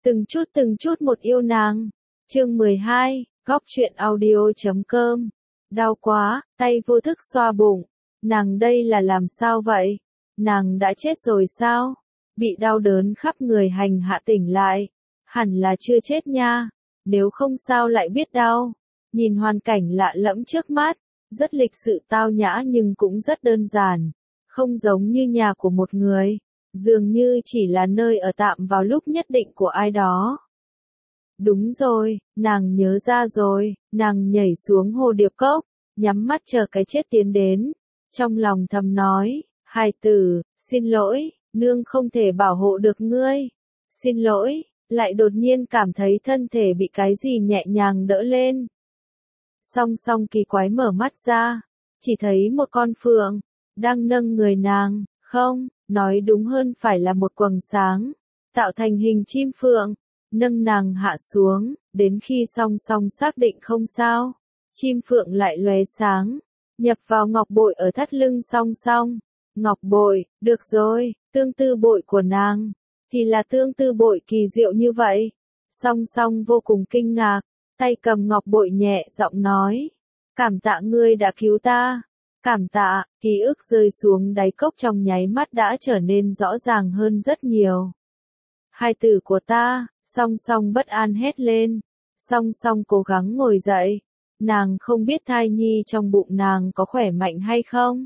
từng chút một yêu nàng. Chương 12, góc truyện audio.com. Đau quá, tay vô thức xoa bụng. Nàng đây là làm sao vậy? Nàng đã chết rồi sao? Bị đau đớn khắp người hành hạ tỉnh lại. Hẳn là chưa chết nha. Nếu không sao lại biết đau. Nhìn hoàn cảnh lạ lẫm trước mắt. Rất lịch sự tao nhã nhưng cũng rất đơn giản. Không giống như nhà của một người. Dường như chỉ là nơi ở tạm vào lúc nhất định của ai đó. Đúng rồi, nàng nhớ ra rồi, nàng nhảy xuống hồ điệp cốc, nhắm mắt chờ cái chết tiến đến. Trong lòng thầm nói, hài tử, xin lỗi, nương không thể bảo hộ được ngươi. Xin lỗi, lại đột nhiên cảm thấy thân thể bị cái gì nhẹ nhàng đỡ lên. Song song kỳ quái mở mắt ra, chỉ thấy một con phượng, đang nâng người nàng, không, nói đúng hơn phải là một quầng sáng, tạo thành hình chim phượng, nâng nàng hạ xuống, đến khi song song xác định không sao, chim phượng lại lóe sáng, nhập vào ngọc bội ở thắt lưng song song. Ngọc bội, được rồi, tương tư bội của nàng, thì là tương tư bội kỳ diệu như vậy. Song song vô cùng kinh ngạc, tay cầm ngọc bội nhẹ giọng nói, cảm tạ ngươi đã cứu ta. Cảm tạ, ký ức rơi xuống đáy cốc trong nháy mắt đã trở nên rõ ràng hơn rất nhiều. Hai từ của ta, song song bất an hét lên, song song cố gắng ngồi dậy. Nàng không biết thai nhi trong bụng nàng có khỏe mạnh hay không.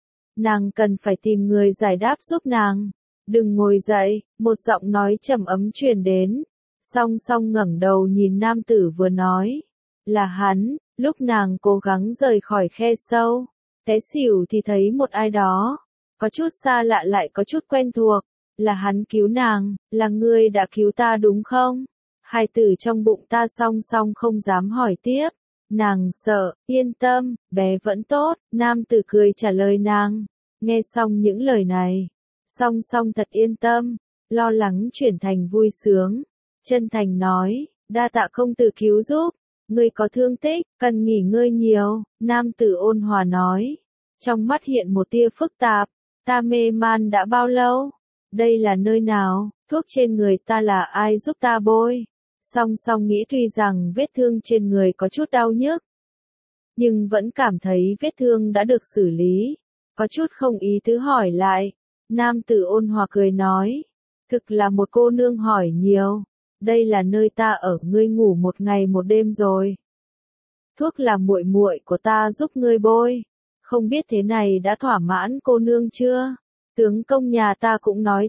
Nàng cần phải tìm người giải đáp giúp nàng. Đừng ngồi dậy, một giọng nói trầm ấm truyền đến. Song song ngẩng đầu nhìn nam tử vừa nói. Là hắn, lúc nàng cố gắng rời khỏi khe sâu. Té xỉu thì thấy một ai đó. Có chút xa lạ lại có chút quen thuộc. Là hắn cứu nàng, là ngươi đã cứu ta đúng không? Hài tử trong bụng ta song song không dám hỏi tiếp. Nàng sợ, yên tâm, bé vẫn tốt, nam tử cười trả lời nàng. Nghe xong những lời này, song song thật yên tâm, lo lắng chuyển thành vui sướng. Chân thành nói, đa tạ công tử cứu giúp, ngươi có thương tích, cần nghỉ ngơi nhiều, nam tử ôn hòa nói. Trong mắt hiện một tia phức tạp, ta mê man đã bao lâu? Đây là nơi nào, thuốc trên người ta là ai giúp ta bôi? Song song nghĩ tuy rằng vết thương trên người có chút đau nhức, nhưng vẫn cảm thấy vết thương đã được xử lý, có chút không ý tứ hỏi lại. Nam tử ôn hòa cười nói, thực là một cô nương hỏi nhiều, đây là nơi ta ở, ngươi ngủ một ngày một đêm rồi. Thuốc là muội muội của ta giúp ngươi bôi, không biết thế này đã thỏa mãn cô nương chưa? Tướng công nhà ta cũng nói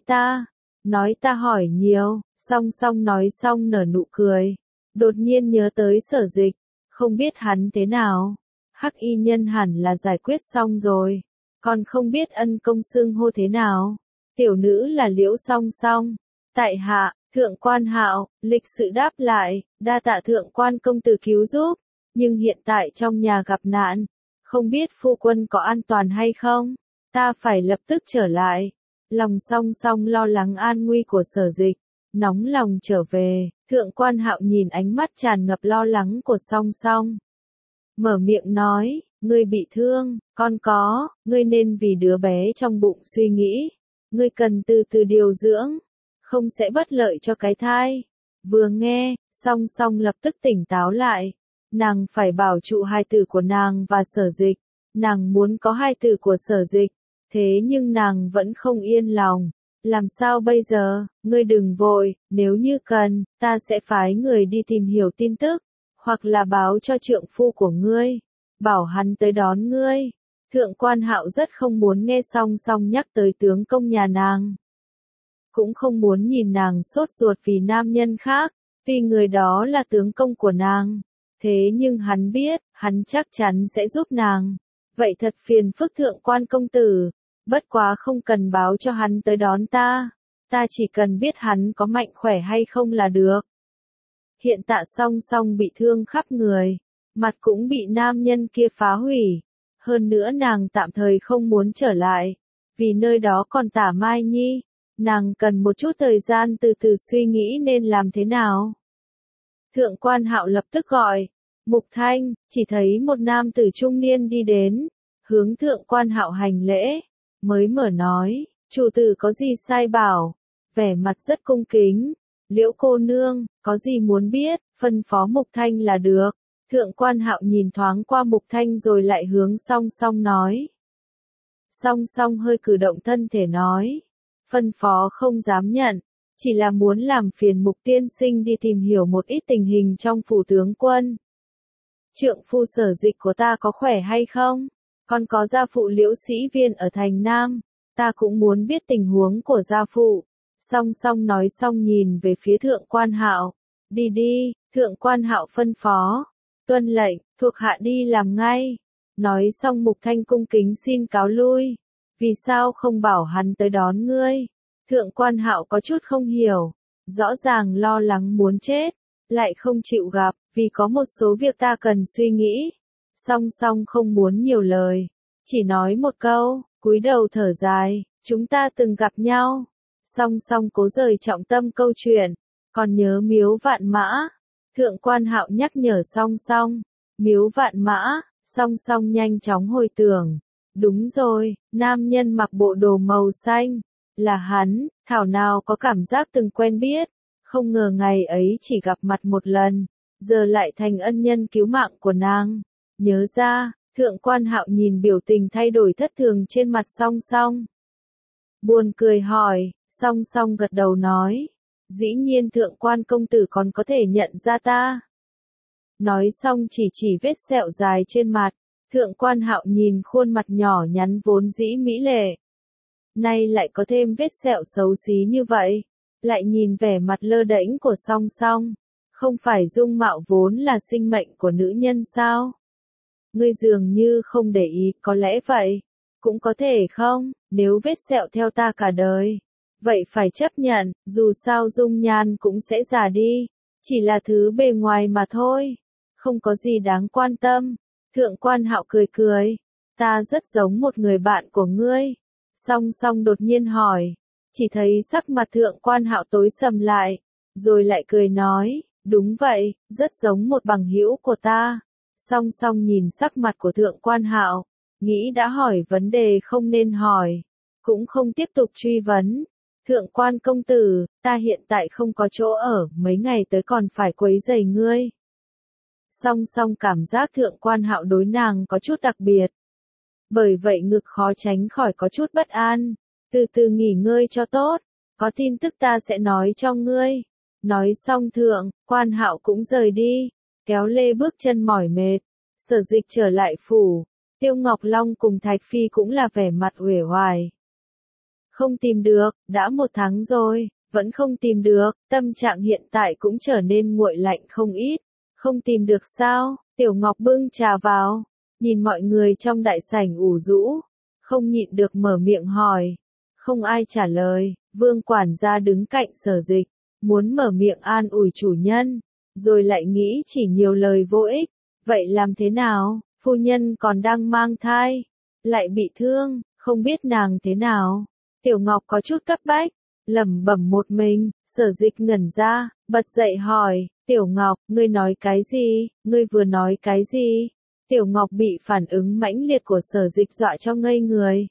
ta hỏi nhiều. Song song nói xong nở nụ cười, đột nhiên nhớ tới Sở Dịch, không biết hắn thế nào. Hắc y nhân hẳn là giải quyết xong rồi, còn không biết ân công xưng hô thế nào. Tiểu nữ là Liễu Song Song. Tại hạ, Thượng Quan Hạo, lịch sự đáp lại, đa tạ Thượng Quan công tử cứu giúp, nhưng hiện tại trong nhà gặp nạn, không biết phu quân có an toàn hay không, ta phải lập tức trở lại. Lòng song song lo lắng an nguy của Sở Dịch, nóng lòng trở về. Thượng Quan Hạo nhìn ánh mắt tràn ngập lo lắng của song song, mở miệng nói, ngươi bị thương, con có, ngươi nên vì đứa bé trong bụng suy nghĩ, ngươi cần từ từ điều dưỡng, không sẽ bất lợi cho cái thai. Vừa nghe, song song lập tức tỉnh táo lại, nàng phải bảo trụ hài tử của nàng và Sở Dịch, nàng muốn có hài tử của Sở Dịch, thế nhưng nàng vẫn không yên lòng. Làm sao bây giờ, ngươi đừng vội, nếu như cần, ta sẽ phái người đi tìm hiểu tin tức, hoặc là báo cho trượng phu của ngươi, bảo hắn tới đón ngươi. Thượng Quan Hạo rất không muốn nghe song song nhắc tới tướng công nhà nàng. Cũng không muốn nhìn nàng sốt ruột vì nam nhân khác, vì người đó là tướng công của nàng. Thế nhưng hắn biết, hắn chắc chắn sẽ giúp nàng. Vậy thật phiền phức Thượng Quan công tử. Bất quá không cần báo cho hắn tới đón ta chỉ cần biết hắn có mạnh khỏe hay không là được. Hiện tại song song bị thương khắp người, mặt cũng bị nam nhân kia phá hủy, hơn nữa nàng tạm thời không muốn trở lại, vì nơi đó còn Tả Mai Nhi, nàng cần một chút thời gian từ từ suy nghĩ nên làm thế nào. Thượng Quan Hạo lập tức gọi, Mục Thanh, chỉ thấy một nam tử trung niên đi đến, hướng Thượng Quan Hạo hành lễ. Mới mở nói, chủ tử có gì sai bảo, vẻ mặt rất cung kính, Liễu cô nương, có gì muốn biết, phân phó Mục Thanh là được. Thượng Quan Hạo nhìn thoáng qua Mục Thanh rồi lại hướng Song Song nói. Song Song hơi cử động thân thể nói. Phân phó không dám nhận, chỉ là muốn làm phiền Mục tiên sinh đi tìm hiểu một ít tình hình trong phủ tướng quân. Trượng phu Sở Dịch của ta có khỏe hay không? Còn có gia phụ Liễu Sĩ Viên ở thành Nam, ta cũng muốn biết tình huống của gia phụ. Song Song nói xong nhìn về phía Thượng Quan Hạo. Đi đi, Thượng Quan Hạo phân phó. Tuân lệnh, thuộc hạ đi làm ngay. Nói xong Mục Thanh cung kính xin cáo lui. Vì sao không bảo hắn tới đón ngươi? Thượng Quan Hạo có chút không hiểu. Rõ ràng lo lắng muốn chết, lại không chịu gặp, vì có một số việc ta cần suy nghĩ. Song Song không muốn nhiều lời, chỉ nói một câu, cúi đầu thở dài, chúng ta từng gặp nhau. Song Song cố rời trọng tâm câu chuyện, còn nhớ Miếu Vạn Mã. Thượng Quan Hạo nhắc nhở Song Song, Miếu Vạn Mã. Song Song nhanh chóng hồi tưởng, đúng rồi, nam nhân mặc bộ đồ màu xanh, là hắn. Thảo nào có cảm giác từng quen biết, không ngờ ngày ấy chỉ gặp mặt một lần, giờ lại thành ân nhân cứu mạng của nàng. Nhớ ra, Thượng Quan Hạo nhìn biểu tình thay đổi thất thường trên mặt Song Song. Buồn cười hỏi, Song Song gật đầu nói, dĩ nhiên Thượng Quan công tử còn có thể nhận ra ta. Nói xong chỉ vết sẹo dài trên mặt, Thượng Quan Hạo nhìn khuôn mặt nhỏ nhắn vốn dĩ mỹ lệ. Nay lại có thêm vết sẹo xấu xí như vậy, lại nhìn vẻ mặt lơ đễnh của Song Song, không phải dung mạo vốn là sinh mệnh của nữ nhân sao? Ngươi dường như không để ý, có lẽ vậy, cũng có thể không, nếu vết sẹo theo ta cả đời, vậy phải chấp nhận, dù sao dung nhan cũng sẽ già đi, chỉ là thứ bề ngoài mà thôi, không có gì đáng quan tâm. Thượng Quan Hạo cười cười, ta rất giống một người bạn của ngươi. Song Song đột nhiên hỏi, chỉ thấy sắc mặt Thượng Quan Hạo tối sầm lại, rồi lại cười nói, đúng vậy, rất giống một bằng hữu của ta. Song Song nhìn sắc mặt của Thượng Quan Hạo, nghĩ đã hỏi vấn đề không nên hỏi, cũng không tiếp tục truy vấn. Thượng Quan công tử, ta hiện tại không có chỗ ở, mấy ngày tới còn phải quấy rầy ngươi. Song Song cảm giác Thượng Quan Hạo đối nàng có chút đặc biệt. Bởi vậy ngực khó tránh khỏi có chút bất an, từ từ nghỉ ngơi cho tốt, có tin tức ta sẽ nói cho ngươi. Nói xong Thượng Quan Hạo cũng rời đi, kéo lê bước chân mỏi mệt. Sở Dịch trở lại phủ, Tiêu Ngọc Long cùng Thạch Phi cũng là vẻ mặt uể oải. Không tìm được, đã 1 tháng rồi, vẫn không tìm được, tâm trạng hiện tại cũng trở nên nguội lạnh không ít. Không tìm được sao? Tiểu Ngọc bưng trà vào, nhìn mọi người trong đại sảnh ủ rũ, không nhịn được mở miệng hỏi. Không ai trả lời, Vương quản gia đứng cạnh Sở Dịch, muốn mở miệng an ủi chủ nhân, rồi lại nghĩ chỉ nhiều lời vô ích. Vậy làm thế nào? Phu nhân còn đang mang thai, lại bị thương, không biết nàng thế nào. Tiểu Ngọc có chút cấp bách, lẩm bẩm một mình. Sở Dịch ngẩn ra, bật dậy hỏi, Tiểu Ngọc, ngươi nói cái gì? Ngươi vừa nói cái gì? Tiểu Ngọc bị phản ứng mãnh liệt của Sở Dịch dọa cho ngây người.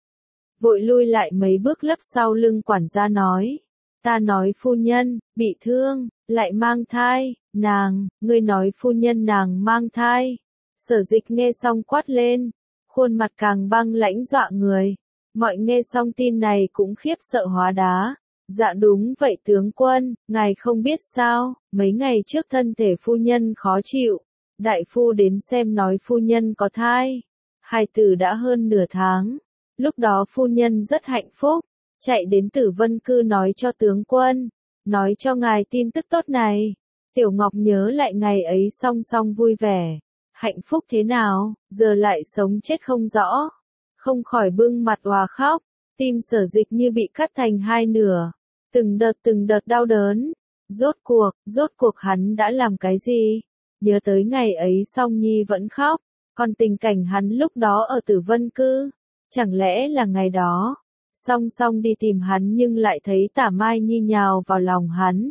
Vội lui lại mấy bước lấp sau lưng quản gia nói. Ta nói phu nhân, bị thương, lại mang thai, ngươi nói phu nhân nàng mang thai. Sở Dịch nghe xong quát lên, khuôn mặt càng băng lãnh dọa người. Mọi nghe xong tin này cũng khiếp sợ hóa đá. Dạ đúng vậy tướng quân, ngài không biết sao, mấy ngày trước thân thể phu nhân khó chịu. Đại phu đến xem nói phu nhân có thai. Hài tử đã hơn nửa tháng. Lúc đó phu nhân rất hạnh phúc, chạy đến Tử Vân Cư nói cho tướng quân, nói cho ngài tin tức tốt này. Tiểu Ngọc nhớ lại ngày ấy Song Song vui vẻ, hạnh phúc thế nào, giờ lại sống chết không rõ. Không khỏi bưng mặt òa khóc, tim Sở Dịch như bị cắt thành 2 nửa, từng đợt đau đớn. Rốt cuộc hắn đã làm cái gì? Nhớ tới ngày ấy Song Nhi vẫn khóc, còn tình cảnh hắn lúc đó ở Tử Vân Cư, chẳng lẽ là ngày đó, Song Song đi tìm hắn nhưng lại thấy Tả Mai Nhi nhào vào lòng hắn.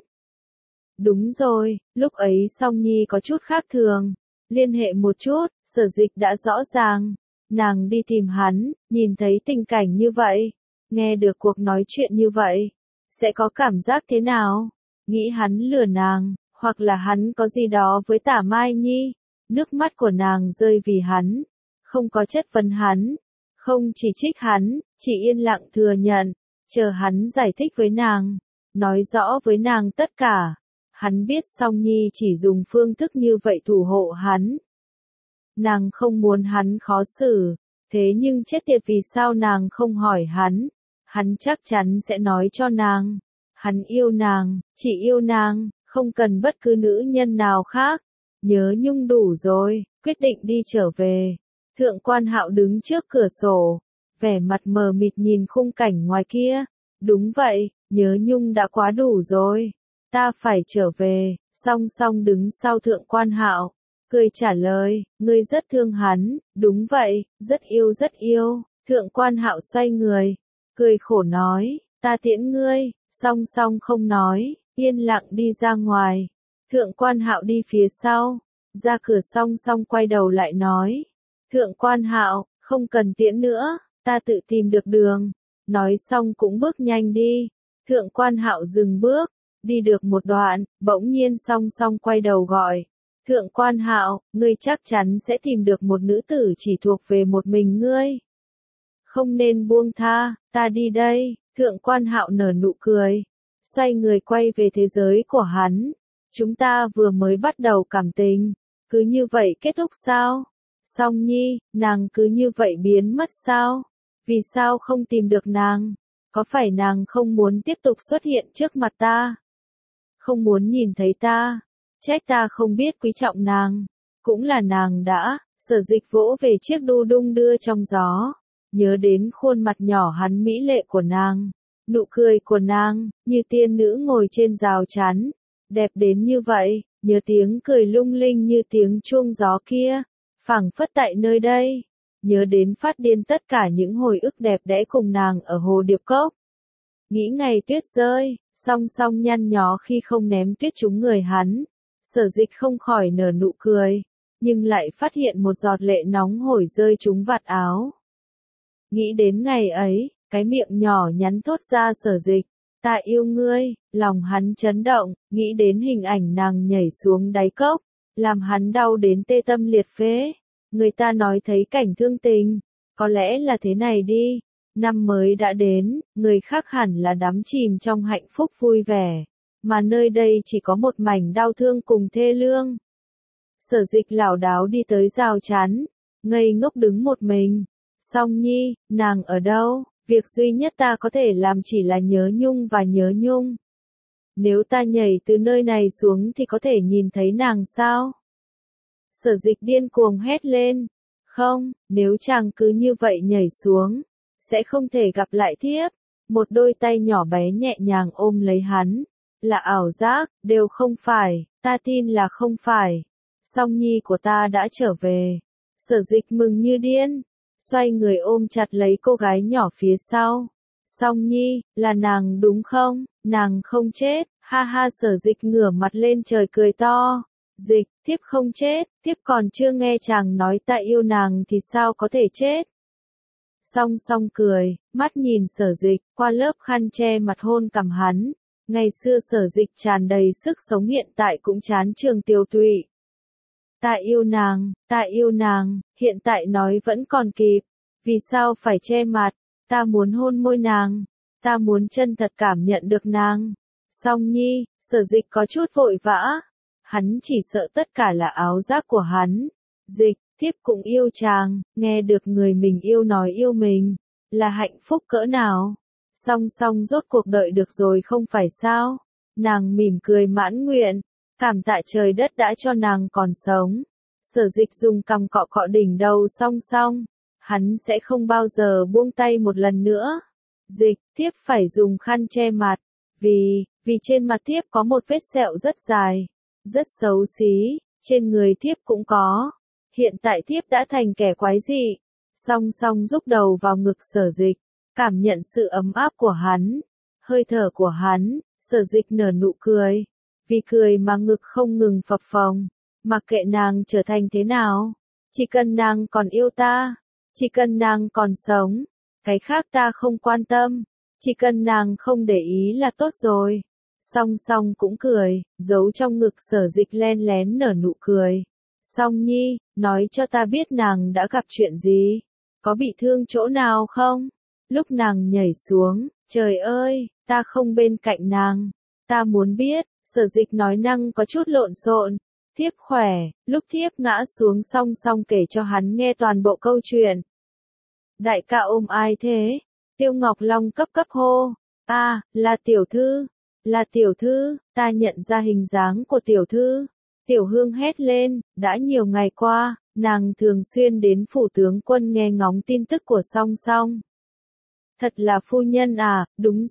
Đúng rồi, lúc ấy Song Nhi có chút khác thường, liên hệ một chút, Sở Dịch đã rõ ràng. Nàng đi tìm hắn, nhìn thấy tình cảnh như vậy, nghe được cuộc nói chuyện như vậy, sẽ có cảm giác thế nào? nghĩ hắn lừa nàng, hoặc là hắn có gì đó với Tả Mai Nhi. Nước mắt của nàng rơi vì hắn, không có chất vấn hắn, không chỉ trích hắn, chỉ yên lặng thừa nhận, chờ hắn giải thích với nàng, nói rõ với nàng tất cả. Hắn biết Song Nhi chỉ dùng phương thức như vậy thủ hộ hắn. Nàng không muốn hắn khó xử, thế nhưng chết tiệt vì sao nàng không hỏi hắn chắc chắn sẽ nói cho nàng. Hắn yêu nàng, chỉ yêu nàng, không cần bất cứ nữ nhân nào khác. Nhớ nhung đủ rồi, quyết định đi trở về. Thượng Quan Hạo đứng trước cửa sổ, vẻ mặt mờ mịt nhìn khung cảnh ngoài kia. Đúng vậy, nhớ nhung đã quá đủ rồi. Ta phải trở về. Song Song đứng sau Thượng Quan Hạo, cười trả lời, ngươi rất thương hắn. Đúng vậy, rất yêu rất yêu. Thượng Quan Hạo xoay người, cười khổ nói, ta tiễn ngươi. Song Song không nói, yên lặng đi ra ngoài. Thượng Quan Hạo đi phía sau, ra cửa Song Song quay đầu lại nói, Thượng Quan Hạo, không cần tiễn nữa, ta tự tìm được đường. Nói xong cũng bước nhanh đi. Thượng Quan Hạo dừng bước, đi được một đoạn, bỗng nhiên Song Song quay đầu gọi, Thượng Quan Hạo, ngươi chắc chắn sẽ tìm được một nữ tử chỉ thuộc về một mình ngươi. Không nên buông tha, ta đi đây. Thượng Quan Hạo nở nụ cười, xoay người quay về thế giới của hắn. Chúng ta vừa mới bắt đầu cảm tình, cứ như vậy kết thúc sao? Song Nhi, nàng cứ như vậy biến mất sao? Vì sao không tìm được nàng? Có phải nàng không muốn tiếp tục xuất hiện trước mặt ta? Không muốn nhìn thấy ta? Trách ta không biết quý trọng nàng. Cũng là nàng đã. Sở Dịch vỗ về chiếc đu đung đưa trong gió, nhớ đến khuôn mặt nhỏ hắn mỹ lệ của nàng, nụ cười của nàng, như tiên nữ ngồi trên rào chắn, đẹp đến như vậy, nhớ tiếng cười lung linh như tiếng chuông gió kia, phảng phất tại nơi đây, nhớ đến phát điên tất cả những hồi ức đẹp đẽ cùng nàng ở Hồ Điệp Cốc. Nghĩ ngày tuyết rơi, Song Song nhăn nhó khi không ném tuyết trúng người hắn, Sở Dịch không khỏi nở nụ cười, nhưng lại phát hiện một giọt lệ nóng hổi rơi trúng vạt áo. Nghĩ đến ngày ấy, cái miệng nhỏ nhắn thốt ra Sở Dịch, ta yêu ngươi. Lòng hắn chấn động, nghĩ đến hình ảnh nàng nhảy xuống đáy cốc, làm hắn đau đến tê tâm liệt phế. Người ta nói thấy cảnh thương tình, có lẽ là thế này đi. Năm mới đã đến, người khác hẳn là đắm chìm trong hạnh phúc vui vẻ, mà nơi đây chỉ có một mảnh đau thương cùng thê lương. Sở Dịch lảo đảo đi tới rào chắn, ngây ngốc đứng một mình. Song Nhi, nàng ở đâu? Việc duy nhất ta có thể làm chỉ là nhớ nhung và nhớ nhung. Nếu ta nhảy từ nơi này xuống thì có thể nhìn thấy nàng sao? Sở Dịch điên cuồng hét lên. Không, nếu chàng cứ như vậy nhảy xuống, sẽ không thể gặp lại thiếp. Một đôi tay nhỏ bé nhẹ nhàng ôm lấy hắn. Là ảo giác, đều không phải, ta tin là không phải. Song Nhi của ta đã trở về. Sở Dịch mừng như điên, xoay người ôm chặt lấy cô gái nhỏ phía sau. Song Nhi, là nàng đúng không? Nàng không chết. Ha ha, Sở Dịch ngửa mặt lên trời cười to. Dịch, thiếp không chết, thiếp còn chưa nghe chàng nói ta yêu nàng thì sao có thể chết. Song Song cười, mắt nhìn Sở Dịch, qua lớp khăn che mặt hôn cằm hắn. Ngày xưa Sở Dịch tràn đầy sức sống, hiện tại cũng chán trường tiêu tụy. Ta yêu nàng, hiện tại nói vẫn còn kịp. Vì sao phải che mặt? Ta muốn hôn môi nàng. Ta muốn chân thật cảm nhận được nàng. Song Nhi, Sở Dịch có chút vội vã. Hắn chỉ sợ tất cả là áo giác của hắn. Dịch, thiếp cũng yêu chàng, nghe được người mình yêu nói yêu mình, là hạnh phúc cỡ nào. Song Song rốt cuộc đợi được rồi không phải sao? Nàng mỉm cười mãn nguyện, cảm tạ trời đất đã cho nàng còn sống. Sở Dịch dùng cằm cọ cọ đỉnh đầu Song Song, hắn sẽ không bao giờ buông tay một lần nữa. Dịch, thiếp phải dùng khăn che mặt, vì trên mặt thiếp có một vết sẹo rất dài, rất xấu xí, trên người thiếp cũng có. Hiện tại thiếp đã thành kẻ quái dị. Song Song rúc đầu vào ngực Sở Dịch, cảm nhận sự ấm áp của hắn, hơi thở của hắn. Sở Dịch nở nụ cười, vì cười mà ngực không ngừng phập phồng. Mặc kệ nàng trở thành thế nào, chỉ cần nàng còn yêu ta, chỉ cần nàng còn sống, cái khác ta không quan tâm, chỉ cần nàng không để ý là tốt rồi. Song Song cũng cười, giấu trong ngực Sở Dịch len lén nở nụ cười. Song Nhi, nói cho ta biết nàng đã gặp chuyện gì? Có bị thương chỗ nào không? Lúc nàng nhảy xuống, trời ơi, ta không bên cạnh nàng. Ta muốn biết, Sở Dịch nói năng có chút lộn xộn. Thiếp khỏe, lúc thiếp ngã xuống Song Song kể cho hắn nghe toàn bộ câu chuyện. Đại ca ôm ai thế? Tiêu Ngọc Long cấp cấp hô. À, là tiểu thư. Là tiểu thư, ta nhận ra hình dáng của tiểu thư. Tiểu Hương hét lên, đã nhiều ngày qua, nàng thường xuyên đến phủ tướng quân nghe ngóng tin tức của Song Song. Thật là phu nhân à, đúng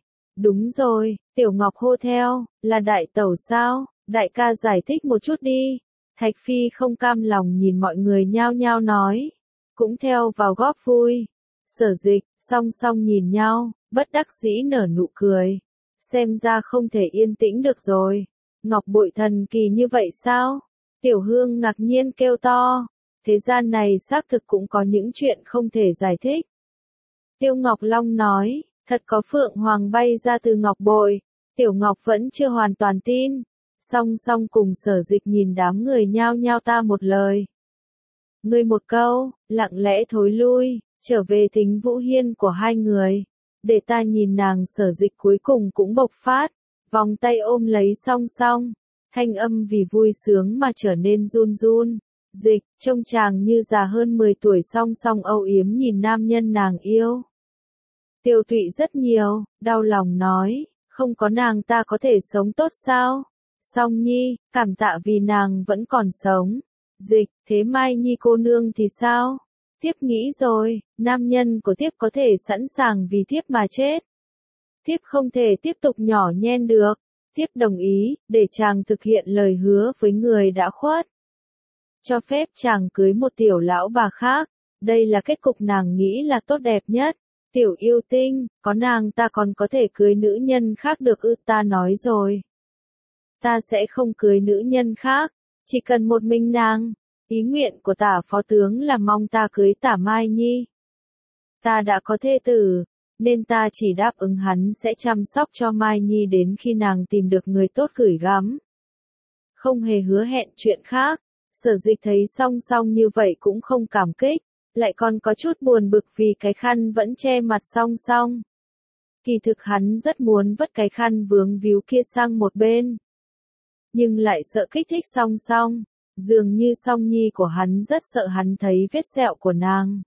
rồi, Tiểu Ngọc hô theo, là đại tẩu sao, đại ca giải thích một chút đi. Thạch Phi không cam lòng nhìn mọi người nhao nhao nói, cũng theo vào góp vui. Sở Dịch, Song Song nhìn nhau, bất đắc dĩ nở nụ cười. Xem ra không thể yên tĩnh được rồi. Ngọc bội thần kỳ như vậy sao? Tiểu Hương ngạc nhiên kêu to. Thế gian này xác thực cũng có những chuyện không thể giải thích. Tiêu Ngọc Long nói, thật có phượng hoàng bay ra từ ngọc bội. Tiểu Ngọc vẫn chưa hoàn toàn tin. Song Song cùng Sở Dịch nhìn đám người nhao nhao ta một lời. Ngươi một câu, lặng lẽ thối lui, trở về Thính Vũ Hiên của hai người. Để ta nhìn nàng. Sở Dịch cuối cùng cũng bộc phát, vòng tay ôm lấy Song Song, thanh âm vì vui sướng mà trở nên run run. Dịch, trông chàng như già hơn 10 tuổi. Song Song âu yếm nhìn nam nhân nàng yêu. Tiêu Tụy rất nhiều, đau lòng nói, không có nàng ta có thể sống tốt sao? Song Nhi, cảm tạ vì nàng vẫn còn sống. Dịch, thế Mai Nhi cô nương thì sao? Thiếp nghĩ rồi, nam nhân của thiếp có thể sẵn sàng vì thiếp mà chết. Thiếp không thể tiếp tục nhỏ nhen được. Thiếp đồng ý, để chàng thực hiện lời hứa với người đã khuất. Cho phép chàng cưới một tiểu lão bà khác. Đây là kết cục nàng nghĩ là tốt đẹp nhất. Tiểu yêu tinh, có nàng ta còn có thể cưới nữ nhân khác được ư? Ta nói rồi. Ta sẽ không cưới nữ nhân khác, chỉ cần một mình nàng. Ý nguyện của Tả phó tướng là mong ta cưới Tả Mai Nhi. Ta đã có thê tử, nên ta chỉ đáp ứng hắn sẽ chăm sóc cho Mai Nhi đến khi nàng tìm được người tốt gửi gắm. Không hề hứa hẹn chuyện khác. Sở Dịch thấy Song Song như vậy cũng không cảm kích, lại còn có chút buồn bực vì cái khăn vẫn che mặt Song Song. Kỳ thực hắn rất muốn vứt cái khăn vướng víu kia sang một bên, nhưng lại sợ kích thích Song Song. Dường như Song Nhi của hắn rất sợ hắn thấy vết sẹo của nàng.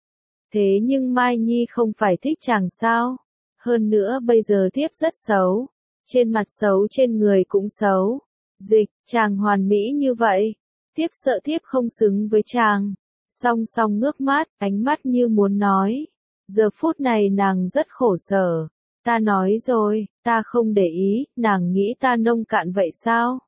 Thế nhưng Mai Nhi không phải thích chàng sao? Hơn nữa bây giờ thiếp rất xấu. Trên mặt xấu, trên người cũng xấu. Dịch, chàng hoàn mỹ như vậy. Thiếp sợ thiếp không xứng với chàng. Song Song ngước mắt, ánh mắt như muốn nói. Giờ phút này nàng rất khổ sở. Ta nói rồi, ta không để ý, nàng nghĩ ta nông cạn vậy sao?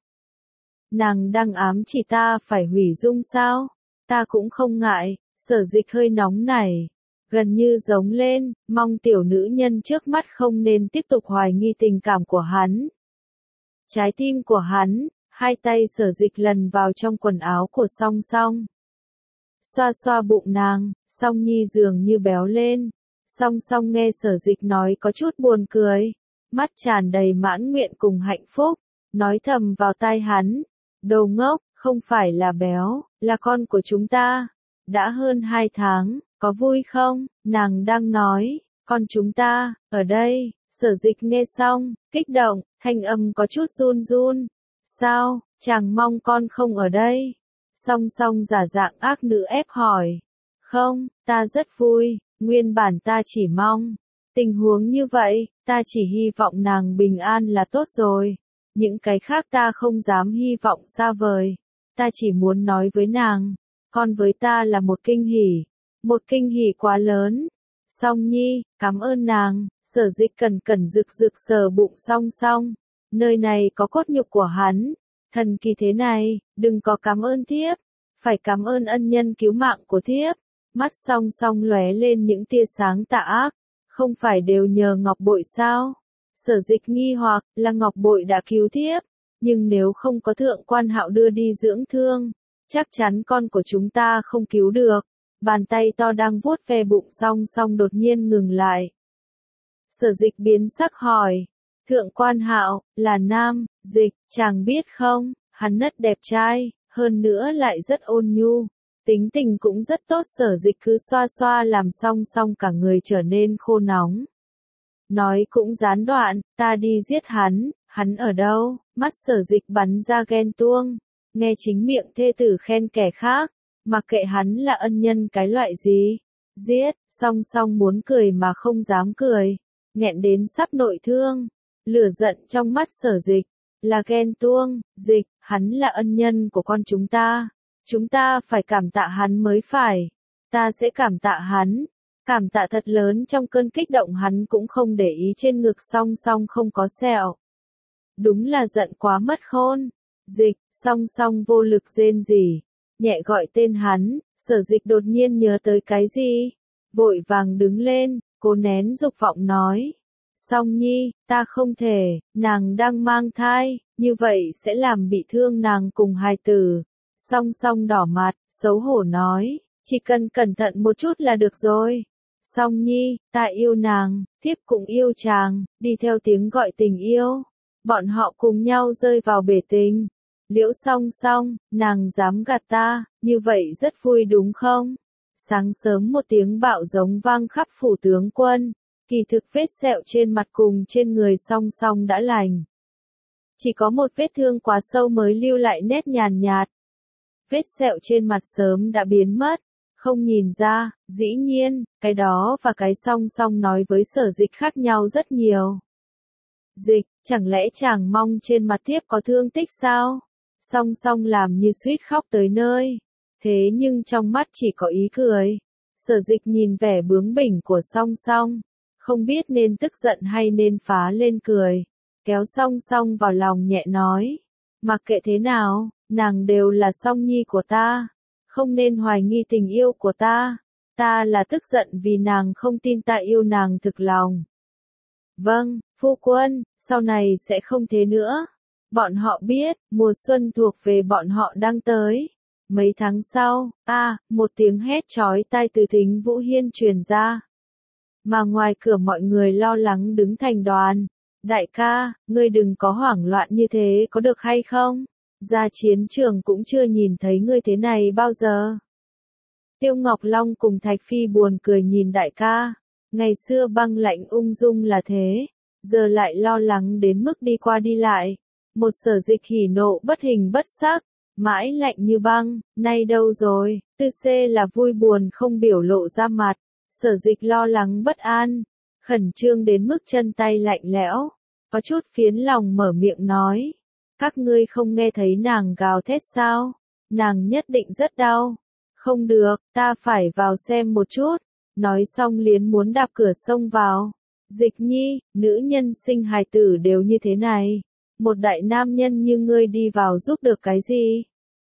Nàng đang ám chỉ ta phải hủy dung sao? Ta cũng không ngại. Sở Dịch hơi nóng nảy, gần như giống lên, mong tiểu nữ nhân trước mắt không nên tiếp tục hoài nghi tình cảm của hắn. Trái tim của hắn, hai tay Sở Dịch lần vào trong quần áo của Song Song. Xoa xoa bụng nàng, Song Nhi dường như béo lên. Song Song nghe Sở Dịch nói có chút buồn cười, mắt tràn đầy mãn nguyện cùng hạnh phúc, nói thầm vào tai hắn. Đồ ngốc, không phải là béo, là con của chúng ta. Đã hơn 2 tháng, có vui không? Nàng đang nói, con chúng ta, ở đây. Sở Dịch nghe xong, kích động, thanh âm có chút run run. Sao, chàng mong con không ở đây? Song Song giả dạng ác nữ ép hỏi. Không, ta rất vui, nguyên bản ta chỉ mong. Tình huống như vậy, ta chỉ hy vọng nàng bình an là tốt rồi. Những cái khác ta không dám hy vọng xa vời. Ta chỉ muốn nói với nàng, con với ta là một kinh hỉ. Một kinh hỉ quá lớn. Song Nhi, cảm ơn nàng. Sở Dịch cẩn cẩn rực rực sờ bụng Song Song. Nơi này có cốt nhục của hắn. Thần kỳ thế này, đừng có cảm ơn thiếp. Phải cảm ơn ân nhân cứu mạng của thiếp. Mắt Song Song lóe lên những tia sáng tà ác. Không phải đều nhờ ngọc bội sao? Sở Dịch nghi hoặc, là ngọc bội đã cứu thiếp. Nhưng nếu không có thượng quan Hạo đưa đi dưỡng thương, chắc chắn con của chúng ta không cứu được. Bàn tay to đang vuốt ve bụng Song Song đột nhiên ngừng lại. Sở Dịch biến sắc hỏi, Thượng quan Hạo, là nam, Dịch, chàng biết không, hắn rất đẹp trai, hơn nữa lại rất ôn nhu. Tính tình cũng rất tốt. Sở Dịch cứ xoa xoa làm xong cả người trở nên khô nóng. Nói cũng gián đoạn, ta đi giết hắn ở đâu? Mắt Sở Dịch bắn ra ghen tuông, nghe chính miệng thê tử khen kẻ khác, mặc kệ hắn là ân nhân cái loại gì. Giết, song muốn cười mà không dám cười, nghẹn đến sắp nội thương. Lửa giận trong mắt Sở Dịch, là ghen tuông. Dịch, hắn là ân nhân của con chúng ta phải cảm tạ hắn mới phải. Ta sẽ cảm tạ hắn, cảm tạ thật lớn. Trong cơn kích động hắn cũng không để ý trên ngực song không có sẹo. Đúng là giận quá mất khôn. Dịch, song vô lực rên rỉ, nhẹ gọi tên hắn. Sở Dịch đột nhiên nhớ tới cái gì, vội vàng đứng lên, cố nén dục vọng nói. Song Nhi, ta không thể, nàng đang mang thai, như vậy sẽ làm bị thương nàng cùng hài tử. Song đỏ mặt, xấu hổ nói, chỉ cần cẩn thận một chút là được rồi. Song Nhi, ta yêu nàng, thiếp cũng yêu chàng. Đi theo tiếng gọi tình yêu, bọn họ cùng nhau rơi vào bể tình. Liễu Song, nàng dám gạt ta, như vậy rất vui đúng không? Sáng sớm một tiếng bạo giống vang khắp phủ tướng quân. Kỳ thực vết sẹo trên mặt cùng trên người Song đã lành. Chỉ có một vết thương quá sâu mới lưu lại nét nhàn nhạt. Vết sẹo trên mặt sớm đã biến mất, không nhìn ra. Dĩ nhiên, cái đó và cái Song nói với Sở Dịch khác nhau rất nhiều. Dịch, chẳng lẽ chàng mong trên mặt thiếp có thương tích sao? Song làm như suýt khóc tới nơi. Thế nhưng trong mắt chỉ có ý cười. Sở Dịch nhìn vẻ bướng bỉnh của Song, không biết nên tức giận hay nên phá lên cười. Kéo Song vào lòng nhẹ nói. Mặc kệ thế nào, nàng đều là Song Nhi của ta. Không nên hoài nghi tình yêu của ta. Ta là tức giận vì nàng không tin ta yêu nàng thực lòng. Vâng, phu quân, sau này sẽ không thế nữa. Bọn họ biết, mùa xuân thuộc về bọn họ đang tới. Mấy tháng sau, một tiếng hét chói tai từ Thính Vũ Hiên truyền ra. Mà ngoài cửa mọi người lo lắng đứng thành đoàn. Đại ca, ngươi đừng có hoảng loạn như thế có được hay không? Ra chiến trường cũng chưa nhìn thấy ngươi thế này bao giờ. Tiêu Ngọc Long cùng Thạch Phi buồn cười nhìn đại ca. Ngày xưa băng lạnh ung dung là thế, giờ lại lo lắng đến mức đi qua đi lại. Một Sở Dịch hỉ nộ bất hình bất sắc, mãi lạnh như băng. Nay đâu rồi? Tư C là vui buồn không biểu lộ ra mặt. Sở Dịch lo lắng bất an, khẩn trương đến mức chân tay lạnh lẽo, có chút phiến lòng mở miệng nói. Các ngươi không nghe thấy nàng gào thét sao? Nàng nhất định rất đau. Không được, ta phải vào xem một chút. Nói xong liền muốn đạp cửa xông vào. Dịch Nhi, nữ nhân sinh hài tử đều như thế này. Một đại nam nhân như ngươi đi vào giúp được cái gì?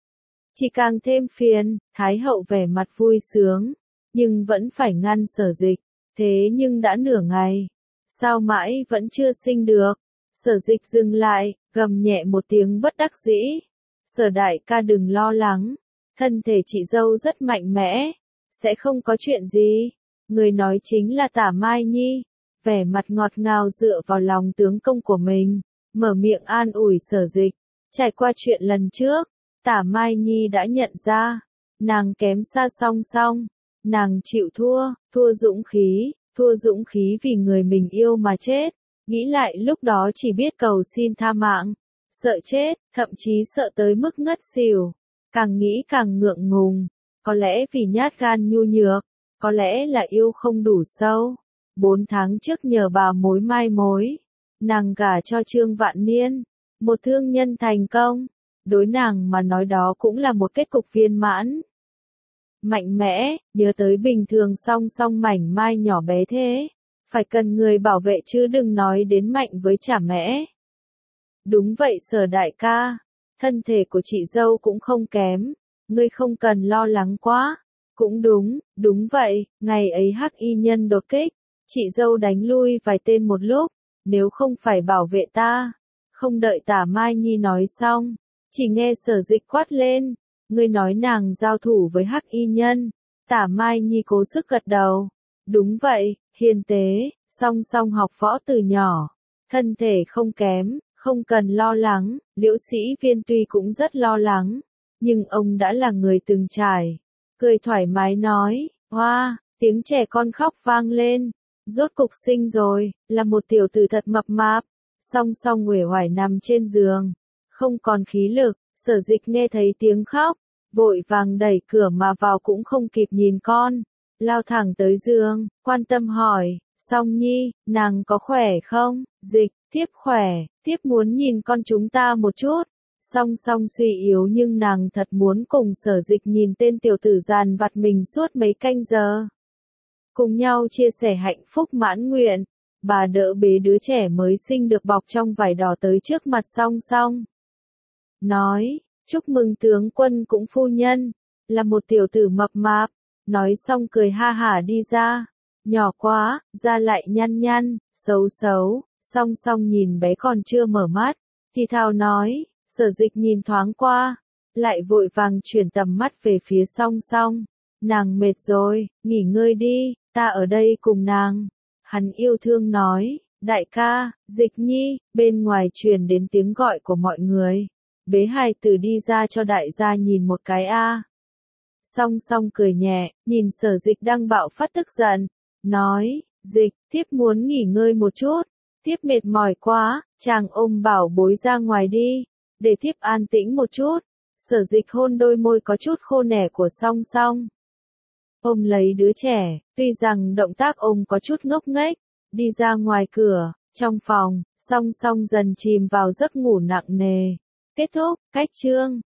Chỉ càng thêm phiền. Thái hậu vẻ mặt vui sướng, nhưng vẫn phải ngăn Sở Dịch. Thế nhưng đã nửa ngày, sao mãi vẫn chưa sinh được? Sở Dịch dừng lại, gầm nhẹ một tiếng bất đắc dĩ. Sở đại ca đừng lo lắng, thân thể chị dâu rất mạnh mẽ, sẽ không có chuyện gì. Người nói chính là Tả Mai Nhi, vẻ mặt ngọt ngào dựa vào lòng tướng công của mình, mở miệng an ủi Sở Dịch. Trải qua chuyện lần trước, Tả Mai Nhi đã nhận ra, nàng kém xa Song, nàng chịu thua dũng khí vì người mình yêu mà chết. Nghĩ lại lúc đó chỉ biết cầu xin tha mạng, sợ chết, thậm chí sợ tới mức ngất xỉu. Càng nghĩ càng ngượng ngùng, có lẽ vì nhát gan nhu nhược, có lẽ là yêu không đủ sâu. 4 tháng trước nhờ bà mai mối, nàng gả cho Trương Vạn Niên, một thương nhân thành công. Đối nàng mà nói đó cũng là một kết cục viên mãn. Mạnh mẽ, nhớ tới bình thường Song mảnh mai nhỏ bé thế. Phải cần người bảo vệ chứ đừng nói đến mạnh với chả mẽ. Đúng vậy Sở đại ca, thân thể của chị dâu cũng không kém, ngươi không cần lo lắng quá. Cũng đúng vậy, ngày ấy Hắc Y nhân đột kích, chị dâu đánh lui vài tên một lúc, nếu không phải bảo vệ ta. Không đợi Tả Mai Nhi nói xong, chỉ nghe Sở Dịch quát lên, ngươi nói nàng giao thủ với Hắc Y nhân. Tả Mai Nhi cố sức gật đầu. Đúng vậy, hiền tế, Song học võ từ nhỏ, thân thể không kém, không cần lo lắng, Liễu Sĩ Viên tuy cũng rất lo lắng, nhưng ông đã là người từng trải, cười thoải mái nói, hoa, tiếng trẻ con khóc vang lên, rốt cục sinh rồi, là một tiểu tử thật mập mạp, song song uể oải nằm trên giường, không còn khí lực, Sở Dịch nghe thấy tiếng khóc, vội vàng đẩy cửa mà vào cũng không kịp nhìn con, lao thẳng tới giường, quan tâm hỏi, Song Nhi, nàng có khỏe không? Dịch, thiếp khỏe, thiếp muốn nhìn con chúng ta một chút. Song Song suy yếu nhưng nàng thật muốn cùng Sở Dịch nhìn tên tiểu tử dàn vặt mình suốt mấy canh giờ. Cùng nhau chia sẻ hạnh phúc mãn nguyện, bà đỡ bế đứa trẻ mới sinh được bọc trong vải đỏ tới trước mặt Song Song. Nói, chúc mừng tướng quân cũng phu nhân, là một tiểu tử mập mạp, nói xong cười ha hả đi ra. Nhỏ quá, da lại nhăn nhăn, xấu xấu, Song Song nhìn bé còn chưa mở mắt, thì thào nói, Sở Dịch nhìn thoáng qua, lại vội vàng chuyển tầm mắt về phía Song Song. Nàng mệt rồi, nghỉ ngơi đi, ta ở đây cùng nàng. Hắn yêu thương nói, đại ca, Dịch Nhi, bên ngoài truyền đến tiếng gọi của mọi người. Bế hài tử đi ra cho đại gia nhìn một cái a. Song Song cười nhẹ, nhìn Sở Dịch đang bạo phát tức giận, nói, Dịch, thiếp muốn nghỉ ngơi một chút, thiếp mệt mỏi quá, chàng ôm bảo bối ra ngoài đi, để thiếp an tĩnh một chút. Sở Dịch hôn đôi môi có chút khô nẻ của Song Song. Ôm lấy đứa trẻ, tuy rằng động tác ôm có chút ngốc nghếch, đi ra ngoài cửa, trong phòng, Song Song dần chìm vào giấc ngủ nặng nề. Kết thúc, cách chương.